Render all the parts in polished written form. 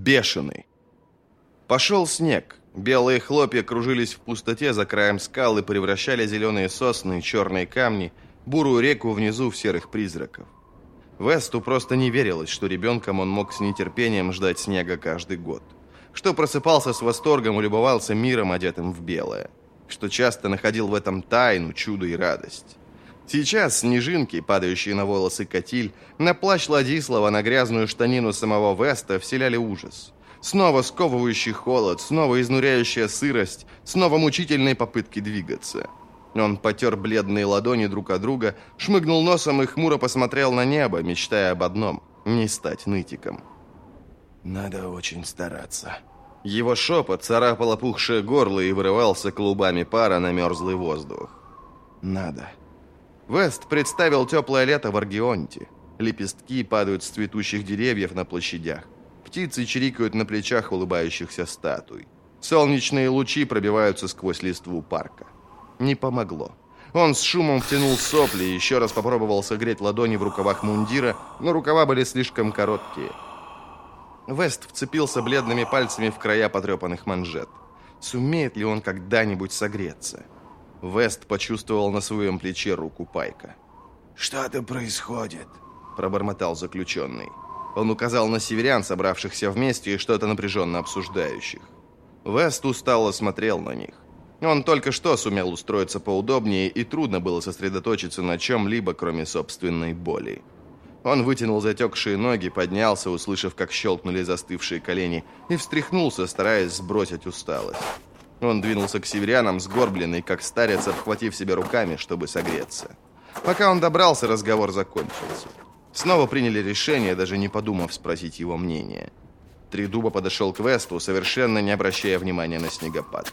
бешеный. Пошел снег. Белые хлопья кружились в пустоте за краем скал и превращали зеленые сосны и черные камни, бурую реку внизу в серых призраков. Весту просто не верилось, что ребенком он мог с нетерпением ждать снега каждый год. Что просыпался с восторгом и любовался миром, одетым в белое. Что часто находил в этом тайну, чудо и радость. Сейчас снежинки, падающие на волосы Катиль, на плащ Ладислава, на грязную штанину самого Веста вселяли ужас. Снова сковывающий холод, снова изнуряющая сырость, снова мучительные попытки двигаться. Он потер бледные ладони друг от друга, шмыгнул носом и хмуро посмотрел на небо, мечтая об одном – не стать нытиком. «Надо очень стараться». Его шепот царапал опухшее горло и вырывался клубами пара на мерзлый воздух. «Надо». Вест представил теплое лето в Аргионте. Лепестки падают с цветущих деревьев на площадях. Птицы чирикают на плечах улыбающихся статуй. Солнечные лучи пробиваются сквозь листву парка. Не помогло. Он с шумом втянул сопли и еще раз попробовал согреть ладони в рукавах мундира, но рукава были слишком короткие. Вест вцепился бледными пальцами в края потрепанных манжет. Сумеет ли он когда-нибудь согреться? Вест почувствовал на своем плече руку Пайка. «Что-то происходит», – пробормотал заключенный. Он указал на северян, собравшихся вместе и что-то напряженно обсуждающих. Вест устало смотрел на них. Он только что сумел устроиться поудобнее, и трудно было сосредоточиться на чем-либо, кроме собственной боли. Он вытянул затекшие ноги, поднялся, услышав, как щелкнули застывшие колени, и встряхнулся, стараясь сбросить усталость. Он двинулся к северянам, сгорбленный, как старец, обхватив себя руками, чтобы согреться. Пока он добрался, разговор закончился. Снова приняли решение, даже не подумав спросить его мнение. Тридуба подошел к Весту, совершенно не обращая внимания на снегопад.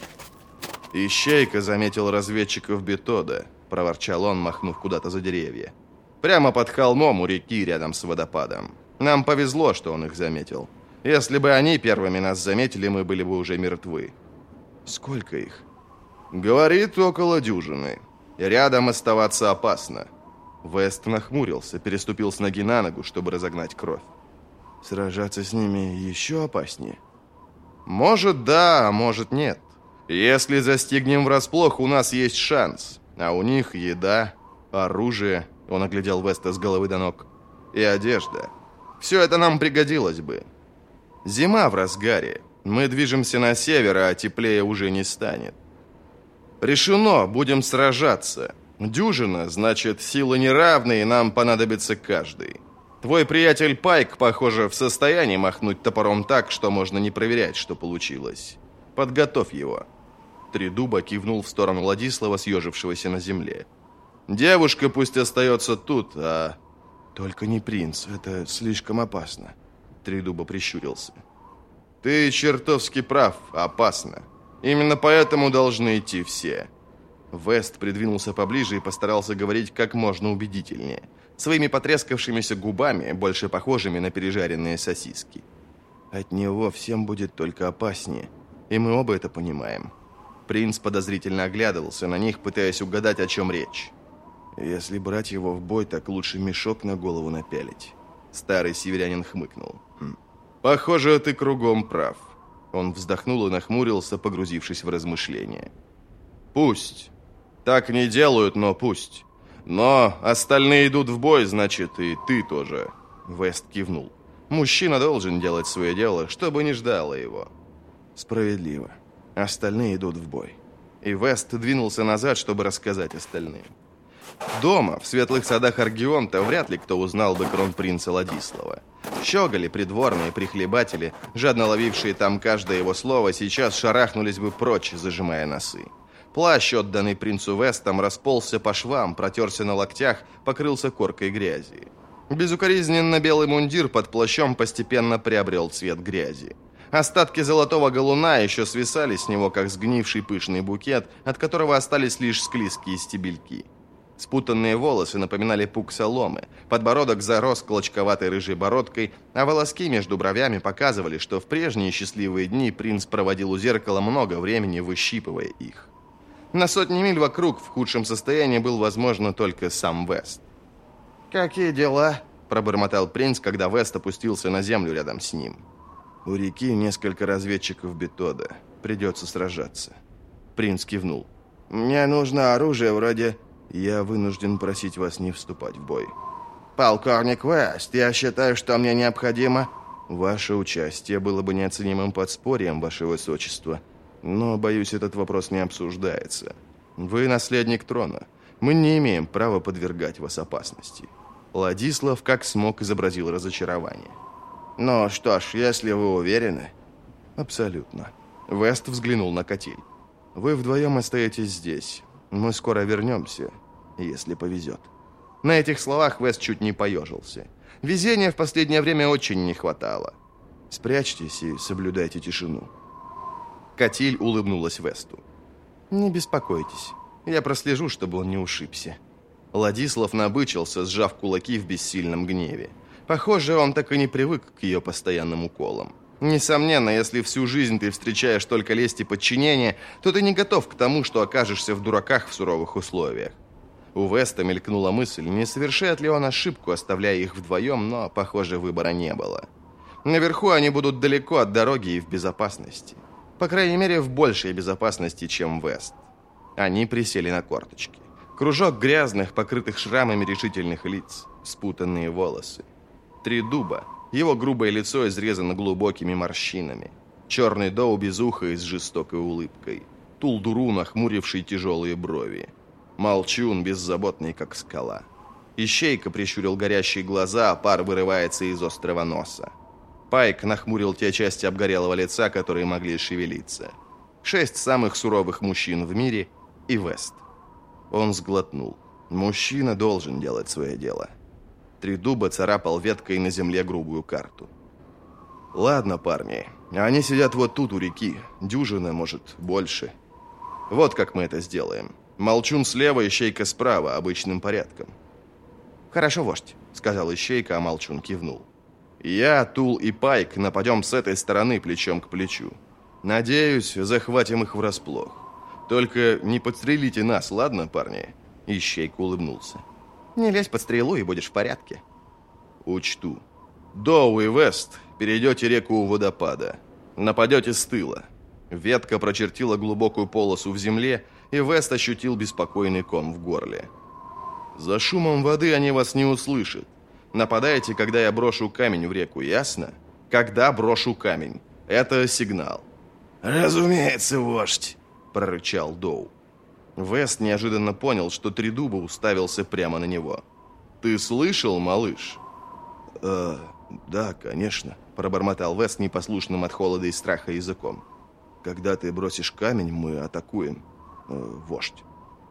«Ищейка заметил разведчиков Бетода», – проворчал он, махнув куда-то за деревья. «Прямо под холмом у реки, рядом с водопадом. Нам повезло, что он их заметил. Если бы они первыми нас заметили, мы были бы уже мертвы». «Сколько их?» «Говорит, около дюжины. Рядом оставаться опасно». Вест нахмурился, переступил с ноги на ногу, чтобы разогнать кровь. «Сражаться с ними еще опаснее?» «Может, да, а может, нет. Если застигнем врасплох, у нас есть шанс. А у них еда, оружие», — он оглядел Веста с головы до ног, — «и одежда. Все это нам пригодилось бы. Зима в разгаре. Мы движемся на север, а теплее уже не станет. Решено, будем сражаться. Дюжина, значит, силы неравные, нам понадобится каждый. Твой приятель Пайк, похоже, в состоянии махнуть топором так, что можно не проверять, что получилось. Подготовь его». Тридуба кивнул в сторону Владислава, съежившегося на земле. «Девушка пусть остается тут, а...» «Только не принц, это слишком опасно». Тридуба прищурился. «Ты чертовски прав, опасно. Именно поэтому должны идти все». Вест придвинулся поближе и постарался говорить как можно убедительнее, своими потрескавшимися губами, больше похожими на пережаренные сосиски. «От него всем будет только опаснее, и мы оба это понимаем». Принц подозрительно оглядывался на них, пытаясь угадать, о чем речь. «Если брать его в бой, так лучше мешок на голову напялить». Старый северянин хмыкнул. «Похоже, ты кругом прав». Он вздохнул и нахмурился, погрузившись в размышления. «Пусть. Так не делают, но пусть. Но остальные идут в бой, значит, и ты тоже». Вест кивнул. «Мужчина должен делать свое дело, чтобы не ждало его». «Справедливо. Остальные идут в бой». И Вест двинулся назад, чтобы рассказать остальным. Дома, в светлых садах Аргионта, вряд ли кто узнал бы кронпринца Ладислава. Щеголи, придворные, прихлебатели, жадно ловившие там каждое его слово, сейчас шарахнулись бы прочь, зажимая носы. Плащ, отданный принцу Вестом, расползся по швам, протерся на локтях, покрылся коркой грязи. Безукоризненно белый мундир под плащом постепенно приобрел цвет грязи. Остатки золотого галуна еще свисали с него, как сгнивший пышный букет, от которого остались лишь склизкие стебельки. Спутанные волосы напоминали пук соломы, подбородок зарос клочковатой рыжей бородкой, а волоски между бровями показывали, что в прежние счастливые дни принц проводил у зеркала много времени, выщипывая их. На сотни миль вокруг в худшем состоянии был, возможно, только сам Вест. «Какие дела?» – пробормотал принц, когда Вест опустился на землю рядом с ним. У реки несколько разведчиков Бетода. Придется сражаться. Принц кивнул. Мне нужно оружие вроде... Я вынужден просить вас не вступать в бой. Полковник Вест, я считаю, что мне необходимо... Ваше участие было бы неоценимым подспорьем, ваше высочество. Но, боюсь, этот вопрос не обсуждается. Вы наследник трона. Мы не имеем права подвергать вас опасности. Ладислав как смог изобразил разочарование. Ну что ж, если вы уверены... Абсолютно. Вест взглянул на Котиль. Вы вдвоем остаетесь здесь. Мы скоро вернемся, если повезет. На этих словах Вест чуть не поежился. Везения в последнее время очень не хватало. Спрячьтесь и соблюдайте тишину. Котиль улыбнулась Весту. Не беспокойтесь. Я прослежу, чтобы он не ушибся. Ладислав набычился, сжав кулаки в бессильном гневе. Похоже, он так и не привык к ее постоянным уколам. Несомненно, если всю жизнь ты встречаешь только лесть и подчинение, то ты не готов к тому, что окажешься в дураках в суровых условиях. У Веста мелькнула мысль, не совершает ли он ошибку, оставляя их вдвоем, но, похоже, выбора не было. Наверху они будут далеко от дороги и в безопасности. По крайней мере, в большей безопасности, чем Вест. Они присели на корточки. Кружок грязных, покрытых шрамами решительных лиц, спутанные волосы. Три дуба. Его грубое лицо изрезано глубокими морщинами. Черный Доу без уха и с жестокой улыбкой. Тулдуру, нахмуривший тяжелые брови. Молчун, беззаботный, как скала. Ищейка прищурил горящие глаза, а пар вырывается из острого носа. Пайк нахмурил те части обгорелого лица, которые могли шевелиться. 6 самых суровых мужчин в мире и Вест. Он сглотнул. Мужчина должен делать свое дело. Три дуба царапал веткой на земле грубую карту. Ладно, парни, они сидят вот тут у реки. Дюжина, может, больше. Вот как мы это сделаем. Молчун слева, Ищейка справа, обычным порядком. «Хорошо, вождь», — сказал Ищейка, а Молчун кивнул. «Я, Тул и Пайк нападем с этой стороны плечом к плечу. Надеюсь, захватим их врасплох. Только не подстрелите нас, ладно, парни?» Ищейка улыбнулся. «Не лезь под стрелу, и будешь в порядке». «Учту. Доу и Вест перейдете реку у водопада. Нападете с тыла». Ветка прочертила глубокую полосу в земле, и Вест ощутил беспокойный ком в горле. «За шумом воды они вас не услышат. Нападайте, когда я брошу камень в реку, ясно? Когда брошу камень. Это сигнал». «Разумеется, вождь», — прорычал Доу. Вест неожиданно понял, что Тридуба уставился прямо на него. «Ты слышал, малыш?» Да, конечно», — пробормотал Вест непослушным от холода и страха языком. «Когда ты бросишь камень, мы атакуем, вождь».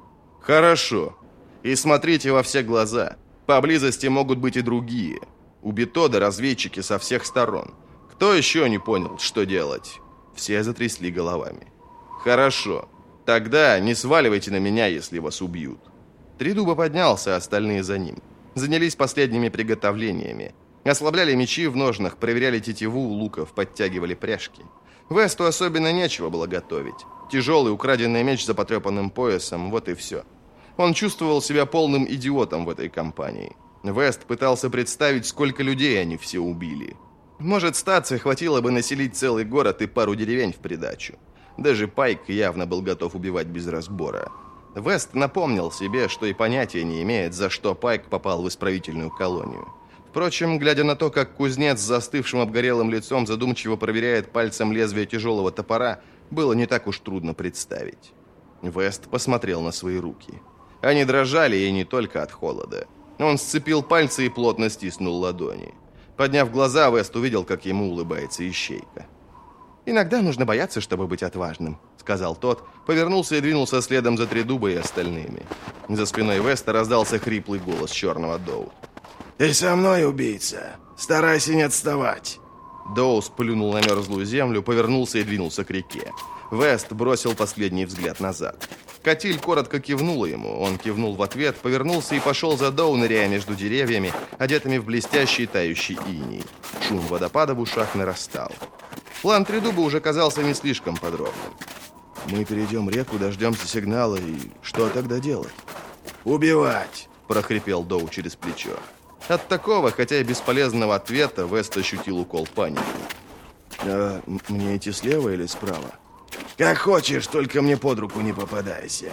«Хорошо. И смотрите во все глаза. Поблизости могут быть и другие. У Бетода разведчики со всех сторон. Кто еще не понял, что делать?» Все затрясли головами. «Хорошо. Тогда не сваливайте на меня, если вас убьют». Тридуба поднялся, а остальные за ним. Занялись последними приготовлениями. Ослабляли мечи в ножнах, проверяли тетиву у луков, подтягивали пряжки. Весту особенно нечего было готовить. Тяжелый украденный меч за потрепанным поясом, вот и все. Он чувствовал себя полным идиотом в этой компании. Вест пытался представить, сколько людей они все убили. Может, статься хватило бы населить целый город и пару деревень в придачу. Даже Пайк явно был готов убивать без разбора. Вест напомнил себе, что и понятия не имеет, за что Пайк попал в исправительную колонию. Впрочем, глядя на то, как кузнец с застывшим обгорелым лицом задумчиво проверяет пальцем лезвие тяжелого топора, было не так уж трудно представить. Вест посмотрел на свои руки. Они дрожали, и не только от холода. Он сцепил пальцы и плотно стиснул ладони. Подняв глаза, Вест увидел, как ему улыбается Ищейка. «Иногда нужно бояться, чтобы быть отважным», — сказал тот, повернулся и двинулся следом за Тридубой и остальными. За спиной Веста раздался хриплый голос черного Доу. «Ты со мной, убийца. Старайся не отставать». Доу сплюнул на мерзлую землю, повернулся и двинулся к реке. Вест бросил последний взгляд назад. Котиль коротко кивнула ему, он кивнул в ответ, повернулся и пошел за Доу, ныряя между деревьями, одетыми в блестящий тающий иней. Шум водопада в ушах нарастал. План Тридуба уже казался не слишком подробным. «Мы перейдем реку, дождемся сигнала, и что тогда делать?» «Убивать!» – прохрипел Доу через плечо. От такого, хотя и бесполезного ответа, Вест ощутил укол паники. Мне идти слева или справа? Как хочешь, только мне под руку не попадайся.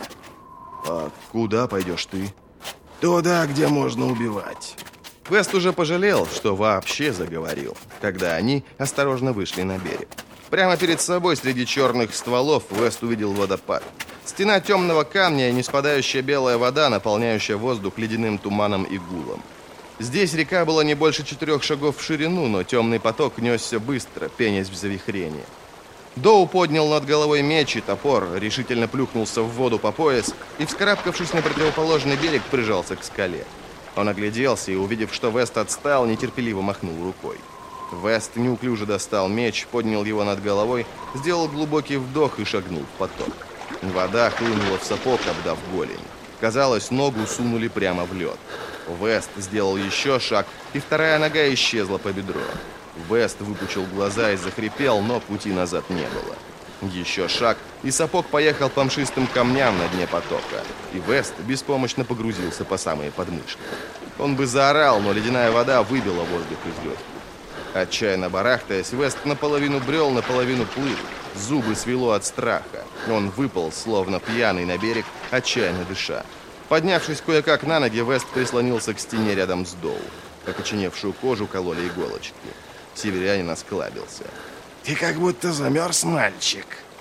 А куда пойдешь ты? Туда, где можно убивать. Вест уже пожалел, что вообще заговорил, когда они осторожно вышли на берег. Прямо перед собой, среди черных стволов, Вест увидел водопад. Стена темного камня и неспадающая белая вода, наполняющая воздух ледяным туманом и гулом. Здесь река была не больше 4 шагов в ширину, но темный поток несся быстро, пенясь в завихрении. Доу поднял над головой меч и топор, решительно плюхнулся в воду по пояс и, вскарабкавшись на противоположный берег, прижался к скале. Он огляделся и, увидев, что Вест отстал, нетерпеливо махнул рукой. Вест неуклюже достал меч, поднял его над головой, сделал глубокий вдох и шагнул в поток. Вода хлынула в сапог, обдав голень. Казалось, ногу сунули прямо в лед. Вест сделал еще шаг, и вторая нога исчезла по бедро. Вест выпучил глаза и захрипел, но пути назад не было. Еще шаг, и сапог поехал по мшистым камням на дне потока, и Вест беспомощно погрузился по самые подмышки. Он бы заорал, но ледяная вода выбила воздух из легких. Отчаянно барахтаясь, Вест наполовину брел, наполовину плыл. Зубы свело от страха. Он выпал, словно пьяный, на берег, отчаянно дыша. Поднявшись кое-как на ноги, Вест прислонился к стене рядом с Доу. Окоченевшую кожу кололи иголочки. Северянин осклабился. Ты как будто замерз, мальчик.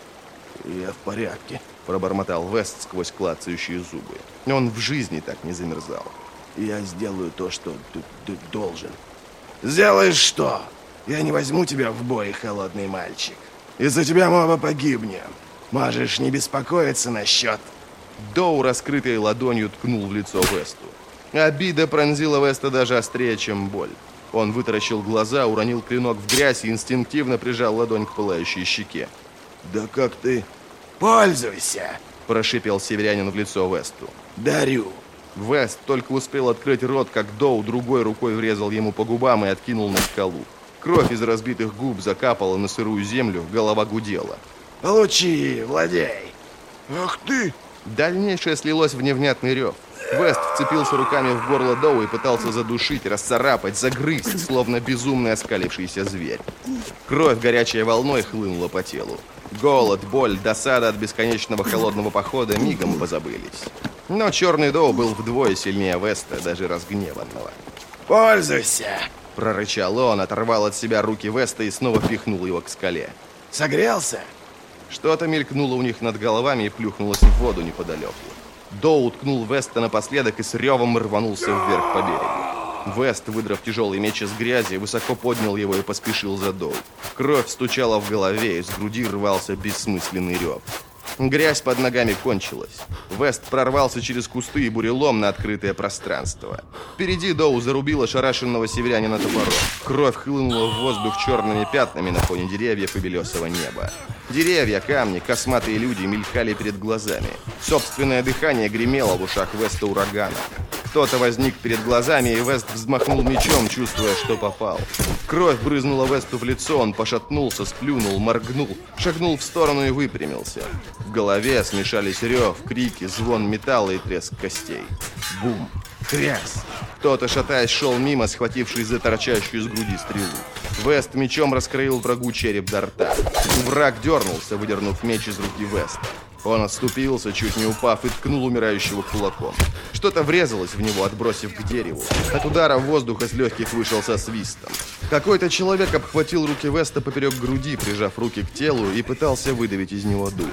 Я в порядке. Пробормотал Вест сквозь клацающие зубы. Он в жизни так не замерзал. Я сделаю то, что ты должен. Сделаешь что? Я не возьму тебя в бой, холодный мальчик. Из-за тебя мы оба погибнем. Можешь не беспокоиться насчет... Доу, раскрытой ладонью, ткнул в лицо Весту. Обида пронзила Веста даже острее, чем боль. Он вытаращил глаза, уронил клинок в грязь и инстинктивно прижал ладонь к пылающей щеке. «Да как ты...» «Пользуйся!» – прошипел северянин в лицо Весту. «Дарю!» Вест только успел открыть рот, как Доу другой рукой врезал ему по губам и откинул на скалу. Кровь из разбитых губ закапала на сырую землю, голова гудела. «Получи, владей!» «Ах ты!» Дальнейшее слилось в невнятный рев. Вест вцепился руками в горло Доу и пытался задушить, расцарапать, загрызть, словно безумный оскалившийся зверь. Кровь горячей волной хлынула по телу. Голод, боль, досада от бесконечного холодного похода мигом позабылись. Но черный Доу был вдвое сильнее Веста, даже разгневанного. «Пользуйся!» – прорычал он, оторвал от себя руки Веста и снова пихнул его к скале. «Согрелся?» Что-то мелькнуло у них над головами и плюхнулось в воду неподалеку. Доу ткнул Веста напоследок и с ревом рванулся вверх по берегу. Вест, выдрав тяжелый меч из грязи, высоко поднял его и поспешил за Доу. Кровь стучала в голове, из груди рвался бессмысленный рев. Грязь под ногами кончилась. Вест прорвался через кусты и бурелом на открытое пространство. Впереди Доу зарубила шарашенного северянина топором. Кровь хлынула в воздух черными пятнами на фоне деревьев и белесого неба. Деревья, камни, косматые люди мелькали перед глазами. Собственное дыхание гремело в ушах Веста урагана. Кто-то возник перед глазами, и Вест взмахнул мечом, чувствуя, что попал. Кровь брызнула Весту в лицо, он пошатнулся, сплюнул, моргнул, шагнул в сторону и выпрямился. В голове смешались рев, крики, звон металла и треск костей. Бум! Тряс! Кто-то, шатаясь, шел мимо, схватившись за торчащую из груди стрелу. Вест мечом раскроил врагу череп до рта. Враг дернулся, выдернув меч из руки Веста. Он отступился, чуть не упав, и ткнул умирающего кулаком. Что-то врезалось в него, отбросив к дереву. От удара воздух из легких вышел со свистом. Какой-то человек обхватил руки Веста поперек груди, прижав руки к телу, и пытался выдавить из него дух.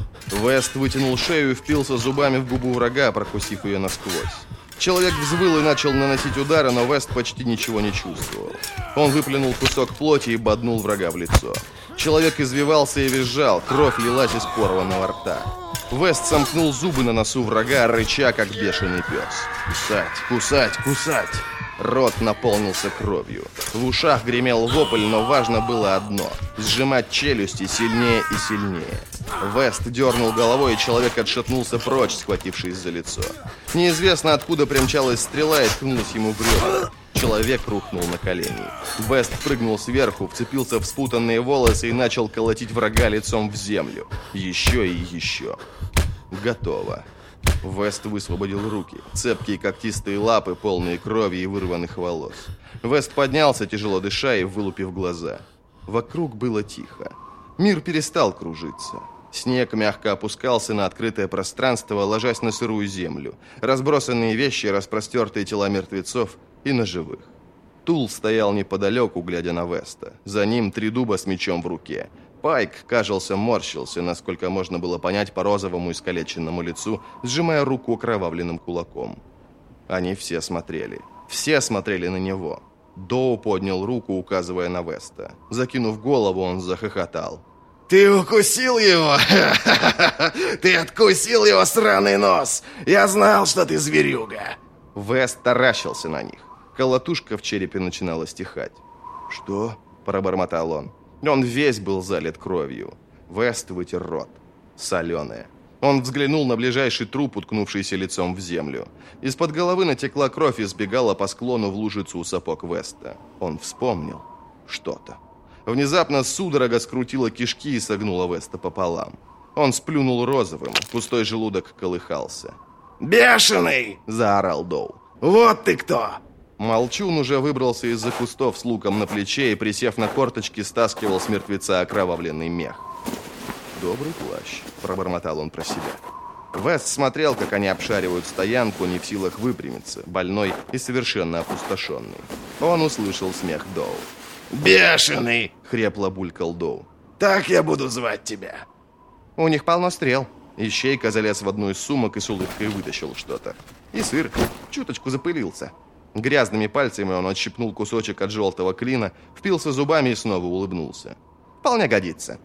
Вест вытянул шею и впился зубами в губу врага, прокусив ее насквозь. Человек взвыл и начал наносить удары, но Вест почти ничего не чувствовал. Он выплюнул кусок плоти и боднул врага в лицо. Человек извивался и визжал, кровь лилась из порванного рта. Вест сомкнул зубы на носу врага, рыча, как бешеный пес. Кусать, кусать, кусать! Рот наполнился кровью. В ушах гремел вопль, но важно было одно – сжимать челюсти сильнее и сильнее. Вест дернул головой, и человек отшатнулся прочь, схватившись за лицо. Неизвестно, откуда примчалась стрела и ткнулась ему в ребра. Человек рухнул на колени. Вест прыгнул сверху, вцепился в спутанные волосы и начал колотить врага лицом в землю. Еще и еще. Готово. Вест высвободил руки. Цепкие когтистые лапы, полные крови и вырванных волос. Вест поднялся, тяжело дыша и вылупив глаза. Вокруг было тихо. Мир перестал кружиться. Снег мягко опускался на открытое пространство, ложась на сырую землю. Разбросанные вещи, распростертые тела мертвецов и на живых. Тул стоял неподалеку, глядя на Веста. За ним Тридуба с мечом в руке. Пайк, кажется, морщился, насколько можно было понять по розовому искалеченному лицу, сжимая руку окровавленным кулаком. Они все смотрели. Все смотрели на него. Доу поднял руку, указывая на Веста. Закинув голову, он захохотал. «Ты укусил его? Ты откусил его сраный нос! Я знал, что ты зверюга!» Вест таращился на них. Колотушка в черепе начинала стихать. «Что?» – пробормотал он. Он весь был залит кровью. Вест вытер рот. Соленая. Он взглянул на ближайший труп, уткнувшийся лицом в землю. Из-под головы натекла кровь и сбегала по склону в лужицу у сапог Веста. Он вспомнил что-то. Внезапно судорога скрутила кишки и согнула Веста пополам. Он сплюнул розовым, пустой желудок колыхался. «Бешеный!» – заорал Доу. «Вот ты кто!» Молчун уже выбрался из-за кустов с луком на плече и, присев на корточки, стаскивал с мертвеца окровавленный мех. «Добрый плащ», – пробормотал он про себя. Вест смотрел, как они обшаривают стоянку, не в силах выпрямиться, больной и совершенно опустошенный. Он услышал смех Доу. «Бешеный!» – хрипло булькал Доу. «Так я буду звать тебя!» «У них полно стрел». Ищейка залез в одну из сумок и с улыбкой вытащил что-то. И сыр чуточку запылился. Грязными пальцами он отщипнул кусочек от желтого клина, впился зубами и снова улыбнулся. «Вполне годится».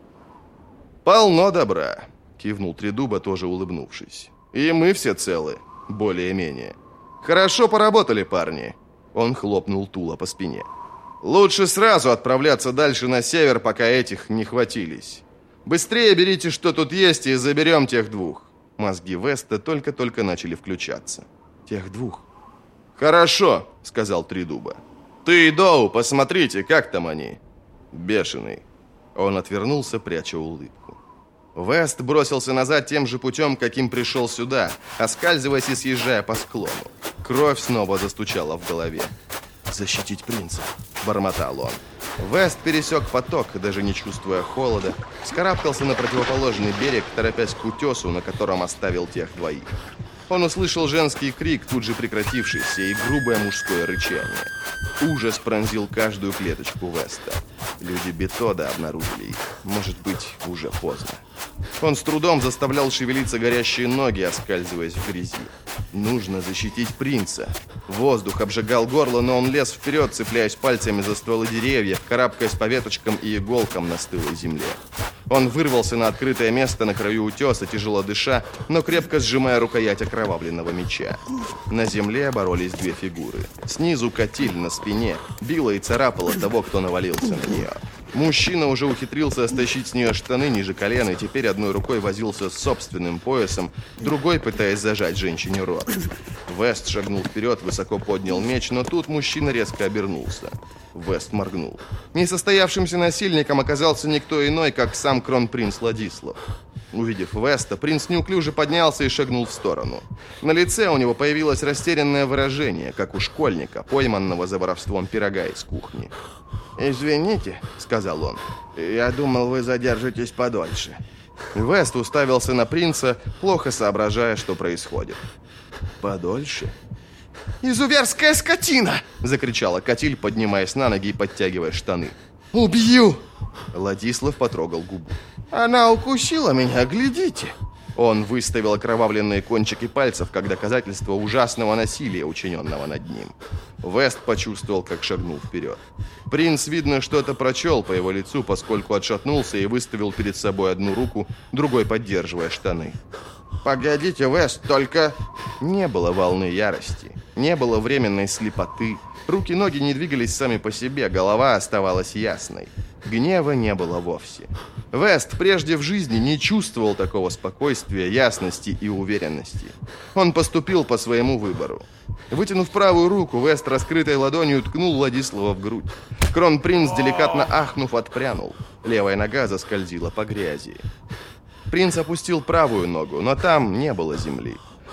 «Полно добра», — кивнул Тридуба, тоже улыбнувшись. «И мы все целы, более-менее. Хорошо поработали, парни». Он хлопнул Тула по спине. «Лучше сразу отправляться дальше на север, пока этих не хватились. Быстрее берите, что тут есть, и заберем тех двух». Мозги Веста только-только начали включаться. «Тех двух?» «Хорошо», — сказал Тридуба. «Ты и Доу, посмотрите, как там они?» «Бешеный». Он отвернулся, пряча улыбку. Вест бросился назад тем же путем, каким пришел сюда, оскальзываясь и съезжая по склону. Кровь снова застучала в голове. «Защитить принца», — бормотал он. Вест пересек поток, даже не чувствуя холода, вскарабкался на противоположный берег, торопясь к утесу, на котором оставил тех двоих. Он услышал женский крик, тут же прекратившийся, и грубое мужское рычание. Ужас пронзил каждую клеточку Веста. Люди Бетода обнаружили их. Может быть, уже поздно. Он с трудом заставлял шевелиться горящие ноги, оскальзываясь в грязи. Нужно защитить принца. Воздух обжигал горло, но он лез вперед, цепляясь пальцами за стволы деревьев, карабкаясь по веточкам и иголкам на стылой земле. Он вырвался на открытое место на краю утеса, тяжело дыша, но крепко сжимая рукоять окровавленного меча. На земле боролись две фигуры. Снизу Катиль на спине била и царапала того, кто навалился на нее. Мужчина уже ухитрился стащить с нее штаны ниже колена и теперь одной рукой возился с собственным поясом, другой пытаясь зажать женщине рот. Вест шагнул вперед, высоко поднял меч, но тут мужчина резко обернулся. Вест моргнул. Несостоявшимся насильником оказался никто иной, как сам кронпринц Ладислав. Увидев Веста, принц неуклюже поднялся и шагнул в сторону. На лице у него появилось растерянное выражение, как у школьника, пойманного за воровством пирога из кухни. «Извините», — сказал он, — «я думал, вы задержитесь подольше». Вест уставился на принца, плохо соображая, что происходит. «Подольше?» «Изуверская скотина!» — закричала Катиль, поднимаясь на ноги и подтягивая штаны. «Убью!» Ладислав потрогал губу. «Она укусила меня, глядите!» Он выставил окровавленные кончики пальцев, как доказательство ужасного насилия, учиненного над ним. Вест почувствовал, как шагнул вперед. Принц, видно, что-то прочел по его лицу, поскольку отшатнулся и выставил перед собой одну руку, другой поддерживая штаны. «Погодите, Вест, только...» Не было волны ярости, не было временной слепоты. Руки-ноги не двигались сами по себе, голова оставалась ясной. Гнева не было вовсе. Вест прежде в жизни не чувствовал такого спокойствия, ясности и уверенности. Он поступил по своему выбору. Вытянув правую руку, Вест раскрытой ладонью ткнул Владислава в грудь. Кронпринц, деликатно ахнув, отпрянул. Левая нога заскользила по грязи. Принц опустил правую ногу, но там не было земли.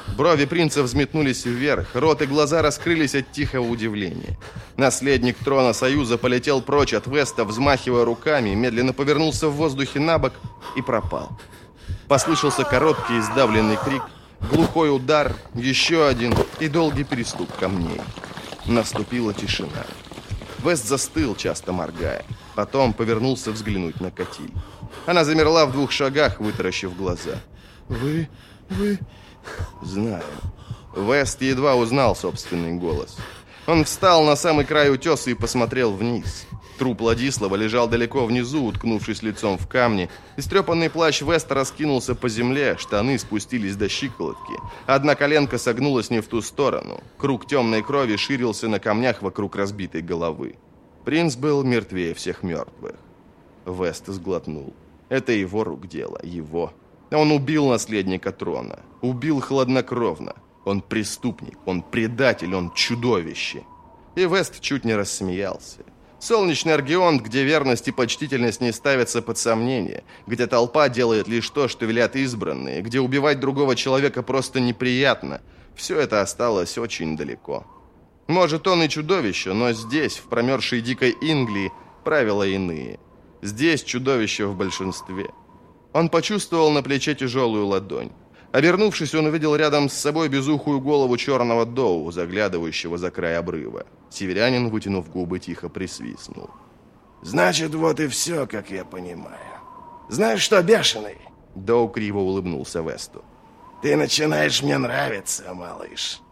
Брови принца взметнулись вверх, рот и глаза раскрылись от тихого удивления. Наследник трона Союза полетел прочь от Веста, взмахивая руками, медленно повернулся в воздухе на бок и пропал. Послышался короткий сдавленный крик, глухой удар, еще один и долгий перестук камней. Наступила тишина. Вест застыл, часто моргая. Потом повернулся взглянуть на Катиль. Она замерла в 2 шагах, вытаращив глаза. «Вы... «Знаю». Вест едва узнал собственный голос. Он встал на самый край утеса и посмотрел вниз. Труп Ладислава лежал далеко внизу, уткнувшись лицом в камни. Истрепанный плащ Веста раскинулся по земле, штаны спустились до щиколотки. Одна коленка согнулась не в ту сторону. Круг темной крови ширился на камнях вокруг разбитой головы. Принц был мертвее всех мертвых. Вест сглотнул. Это его рук дело, его. Он убил наследника трона. Убил хладнокровно. Он преступник, он предатель, он чудовище. И Вест чуть не рассмеялся. Солнечный Аргионт, где верность и почтительность не ставятся под сомнение, где толпа делает лишь то, что велят избранные, где убивать другого человека просто неприятно, все это осталось очень далеко. Может, он и чудовище, но здесь, в промерзшей дикой Инглии, правила иные. Здесь чудовище в большинстве. Он почувствовал на плече тяжелую ладонь. Обернувшись, он увидел рядом с собой безухую голову черного доу, заглядывающего за край обрыва. Северянин, вытянув губы, тихо присвистнул. «Значит, вот и все, как я понимаю. Знаешь что, бешеный?» Доу криво улыбнулся Весту. «Ты начинаешь мне нравиться, малыш.